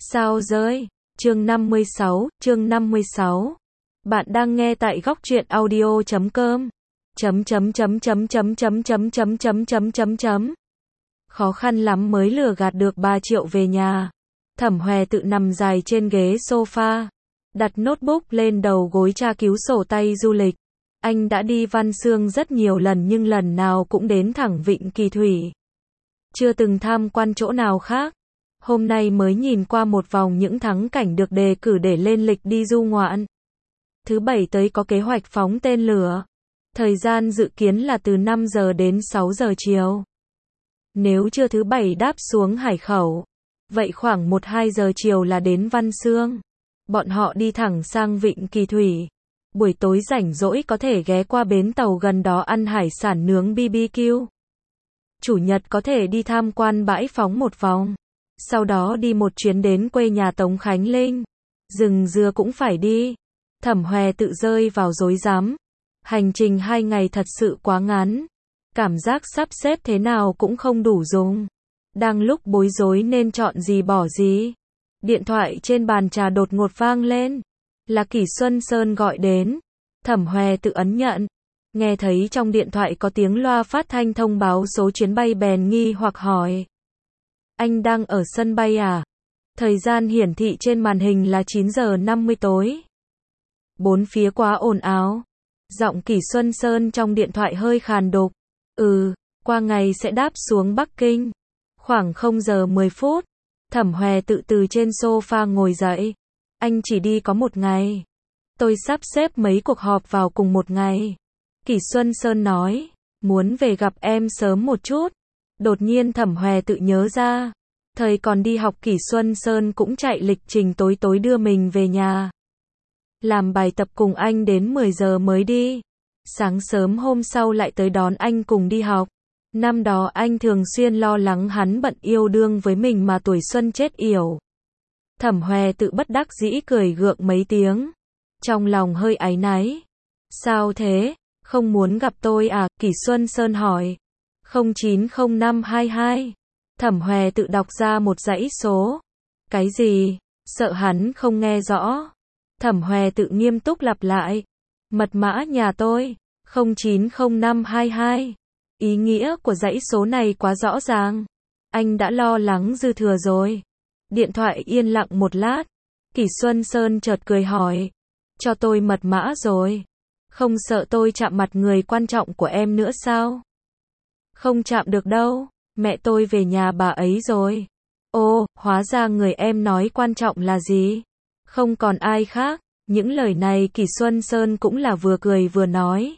Sao rơi? Chương 56. Bạn đang nghe tại góc truyện audio.com. Khó khăn lắm mới lừa gạt được 3 triệu về nhà. Thẩm Hoè tự nằm dài trên ghế sofa, đặt notebook lên đầu gối tra cứu sổ tay du lịch. Anh đã đi Văn Xương rất nhiều lần nhưng lần nào cũng đến thẳng Vịnh Kỳ Thủy. Chưa từng tham quan chỗ nào khác. Hôm nay mới nhìn qua một vòng những thắng cảnh được đề cử để lên lịch đi du ngoạn. Thứ Bảy tới có kế hoạch phóng tên lửa. Thời gian dự kiến là từ 5 giờ đến 6 giờ chiều. Nếu trưa thứ Bảy đáp xuống Hải Khẩu, vậy khoảng 1-2 giờ chiều là đến Văn Xương. Bọn họ đi thẳng sang Vịnh Kỳ Thủy. Buổi tối rảnh rỗi có thể ghé qua bến tàu gần đó ăn hải sản nướng BBQ. Chủ nhật có thể đi tham quan bãi phóng một vòng. Sau đó đi một chuyến đến quê nhà Tống Khánh Linh. Rừng dừa cũng phải đi. Thẩm Hoè tự rơi vào rối rắm. Hành trình 2 ngày thật sự quá ngắn. Cảm giác sắp xếp thế nào cũng không đủ dùng. Đang lúc bối rối nên chọn gì bỏ gì. Điện thoại trên bàn trà đột ngột vang lên. Là Kỷ Xuân Sơn gọi đến. Thẩm Hoè tự ấn nhận. Nghe thấy trong điện thoại có tiếng loa phát thanh thông báo số chuyến bay bèn nghi hoặc hỏi. Anh đang ở sân bay à? Thời gian hiển thị trên màn hình là 9 giờ 50 tối. Bốn phía quá ồn ào. Giọng Kỷ Xuân Sơn trong điện thoại hơi khàn đục. Qua ngày sẽ đáp xuống Bắc Kinh. Khoảng 0 giờ 10 phút. Thẩm Hoè tự từ trên sofa ngồi dậy. Anh chỉ đi có 1 ngày. Tôi sắp xếp mấy cuộc họp vào cùng 1 ngày. Kỷ Xuân Sơn nói. Muốn về gặp em sớm một chút. Đột nhiên Thẩm Hoè tự nhớ ra. Thời còn đi học Kỷ Xuân Sơn cũng chạy lịch trình tối tối đưa mình về nhà. Làm bài tập cùng anh đến 10 giờ mới đi. Sáng sớm hôm sau lại tới đón anh cùng đi học. Năm đó anh thường xuyên lo lắng hắn bận yêu đương với mình mà tuổi xuân chết yểu. Thẩm Hoè tự bất đắc dĩ cười gượng mấy tiếng. Trong lòng hơi áy náy. Sao thế? Không muốn gặp tôi à? Kỷ Xuân Sơn hỏi. 090522. Thẩm Hoè tự đọc ra một dãy số. Cái gì? Sợ hắn không nghe rõ. Thẩm Hoè tự nghiêm túc lặp lại. Mật mã nhà tôi. 090522. Ý nghĩa của dãy số này quá rõ ràng. Anh đã lo lắng dư thừa rồi. Điện thoại yên lặng một lát. Kỷ Xuân Sơn chợt cười hỏi. Cho tôi mật mã rồi. Không sợ tôi chạm mặt người quan trọng của em nữa sao? Không chạm được đâu. Mẹ tôi về nhà bà ấy rồi. Ồ, hóa ra người em nói quan trọng là gì? Không còn ai khác. Những lời này Kỷ Xuân Sơn cũng là vừa cười vừa nói.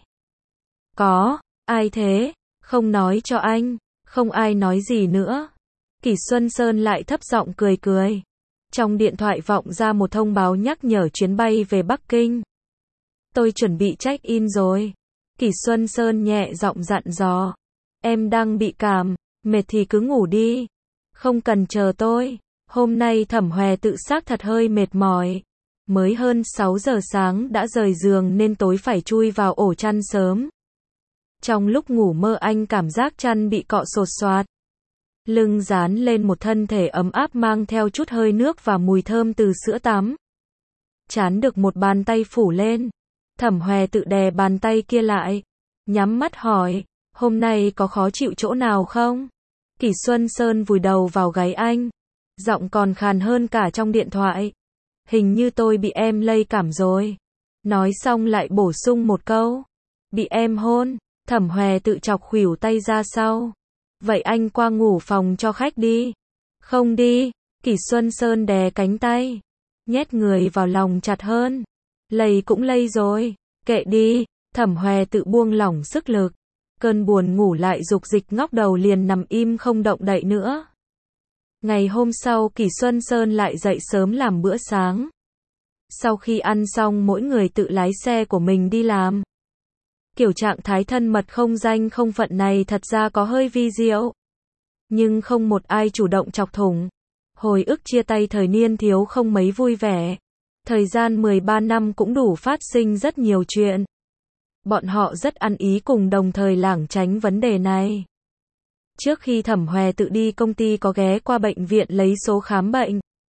Có, ai thế? Không nói cho anh. Không ai nói gì nữa. Kỷ Xuân Sơn lại thấp giọng cười cười. Trong điện thoại vọng ra một thông báo nhắc nhở chuyến bay về Bắc Kinh. Tôi chuẩn bị check-in rồi. Kỷ Xuân Sơn nhẹ giọng dặn dò. Em đang bị cảm, mệt thì cứ ngủ đi. Không cần chờ tôi. Hôm nay Thẩm Hoè tự xác thật hơi mệt mỏi. Mới hơn 6 giờ sáng đã rời giường nên tối phải chui vào ổ chăn sớm. Trong lúc ngủ mơ anh cảm giác chăn bị cọ sột soạt. Lưng dán lên một thân thể ấm áp mang theo chút hơi nước và mùi thơm từ sữa tắm. Chán được một bàn tay phủ lên. Thẩm Hoè tự đè bàn tay kia lại. Nhắm mắt hỏi. Hôm nay có khó chịu chỗ nào không? Kỷ Xuân Sơn vùi đầu vào gáy anh. Giọng còn khàn hơn cả trong điện thoại. Hình như tôi bị em lây cảm rồi. Nói xong lại bổ sung một câu. Bị em hôn. Thẩm Hoè tự chọc khuỷu tay ra sau. Vậy anh qua ngủ phòng cho khách đi. Không đi. Kỷ Xuân Sơn đè cánh tay. Nhét người vào lòng chặt hơn. Lây cũng lây rồi. Kệ đi. Thẩm Hoè tự buông lỏng sức lực. Cơn buồn ngủ lại dục dịch ngóc đầu liền nằm im không động đậy nữa. Ngày hôm sau Kỷ Xuân Sơn lại dậy sớm làm bữa sáng. Sau khi ăn xong mỗi người tự lái xe của mình đi làm. Kiểu trạng thái thân mật không danh không phận này thật ra có hơi vi diệu. Nhưng không một ai chủ động chọc thủng. Hồi ức chia tay thời niên thiếu không mấy vui vẻ. Thời gian 13 năm cũng đủ phát sinh rất nhiều chuyện. Bọn họ rất ăn ý cùng đồng thời lảng tránh vấn đề này. Trước khi Thẩm Hoè tự đi công ty có ghé qua bệnh viện lấy số khám bệnh.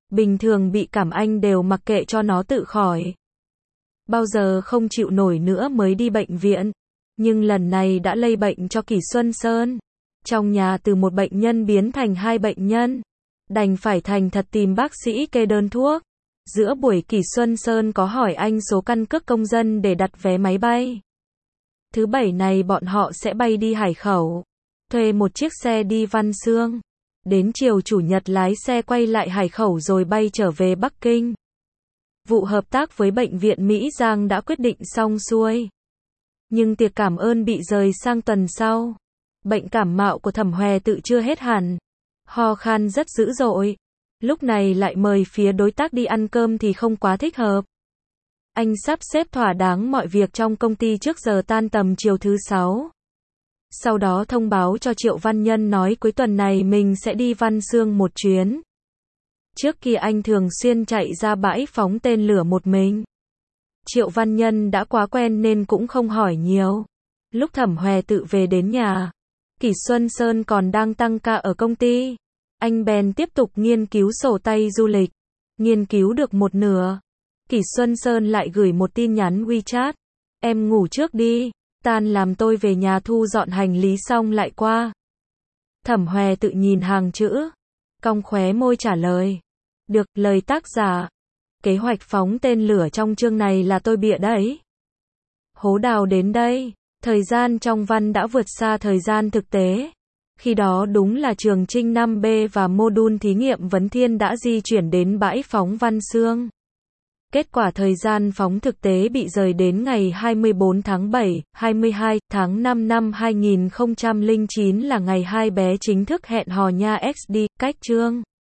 Bình thường bị cảm anh đều mặc kệ cho nó tự khỏi. Bao giờ không chịu nổi nữa mới đi bệnh viện. Nhưng lần này đã lây bệnh cho Kỷ Xuân Sơn. Trong nhà từ một bệnh nhân biến thành 2 bệnh nhân. Đành phải thành thật tìm bác sĩ kê đơn thuốc. Giữa buổi Kỷ Xuân Sơn có hỏi anh số căn cước công dân để đặt vé máy bay. Thứ Bảy này bọn họ sẽ bay đi Hải Khẩu. Thuê một chiếc xe đi Văn Xương. Đến chiều Chủ nhật lái xe quay lại Hải Khẩu rồi bay trở về Bắc Kinh. Vụ hợp tác với Bệnh viện Mỹ Giang đã quyết định xong xuôi. Nhưng tiệc cảm ơn bị rời sang tuần sau. Bệnh cảm mạo của Thẩm Hòe Tự chưa hết hẳn. Ho khan rất dữ dội. Lúc này lại mời phía đối tác đi ăn cơm thì không quá thích hợp. Anh sắp xếp thỏa đáng mọi việc trong công ty trước giờ tan tầm chiều thứ 6. Sau đó thông báo cho Triệu Văn Nhân nói cuối tuần này mình sẽ đi Văn Xương một chuyến. Trước kia anh thường xuyên chạy ra bãi phóng tên lửa một mình. Triệu Văn Nhân đã quá quen nên cũng không hỏi nhiều. Lúc Thẩm Hòe Tự về đến nhà, Kỷ Xuân Sơn còn đang tăng ca ở công ty. Anh bèn tiếp tục nghiên cứu sổ tay du lịch. Nghiên cứu được một nửa, Kỷ Xuân Sơn lại gửi một tin nhắn WeChat. Em ngủ trước đi, tan làm tôi về nhà thu dọn hành lý xong lại qua. Thẩm Hòe Tự nhìn hàng chữ, cong khóe môi trả lời. Được, lời tác giả. Kế hoạch phóng tên lửa trong chương này là tôi bịa đấy. Hố Đào đến đây, thời gian trong văn đã vượt xa thời gian thực tế. Khi đó đúng là trường Trinh 5B và mô đun thí nghiệm Vấn Thiên đã di chuyển đến bãi phóng Văn Xương. Kết quả thời gian phóng thực tế bị rời đến ngày 24 tháng 7, 22 tháng 5 năm 2009 là ngày hai bé chính thức hẹn hò nha XD, cách chương.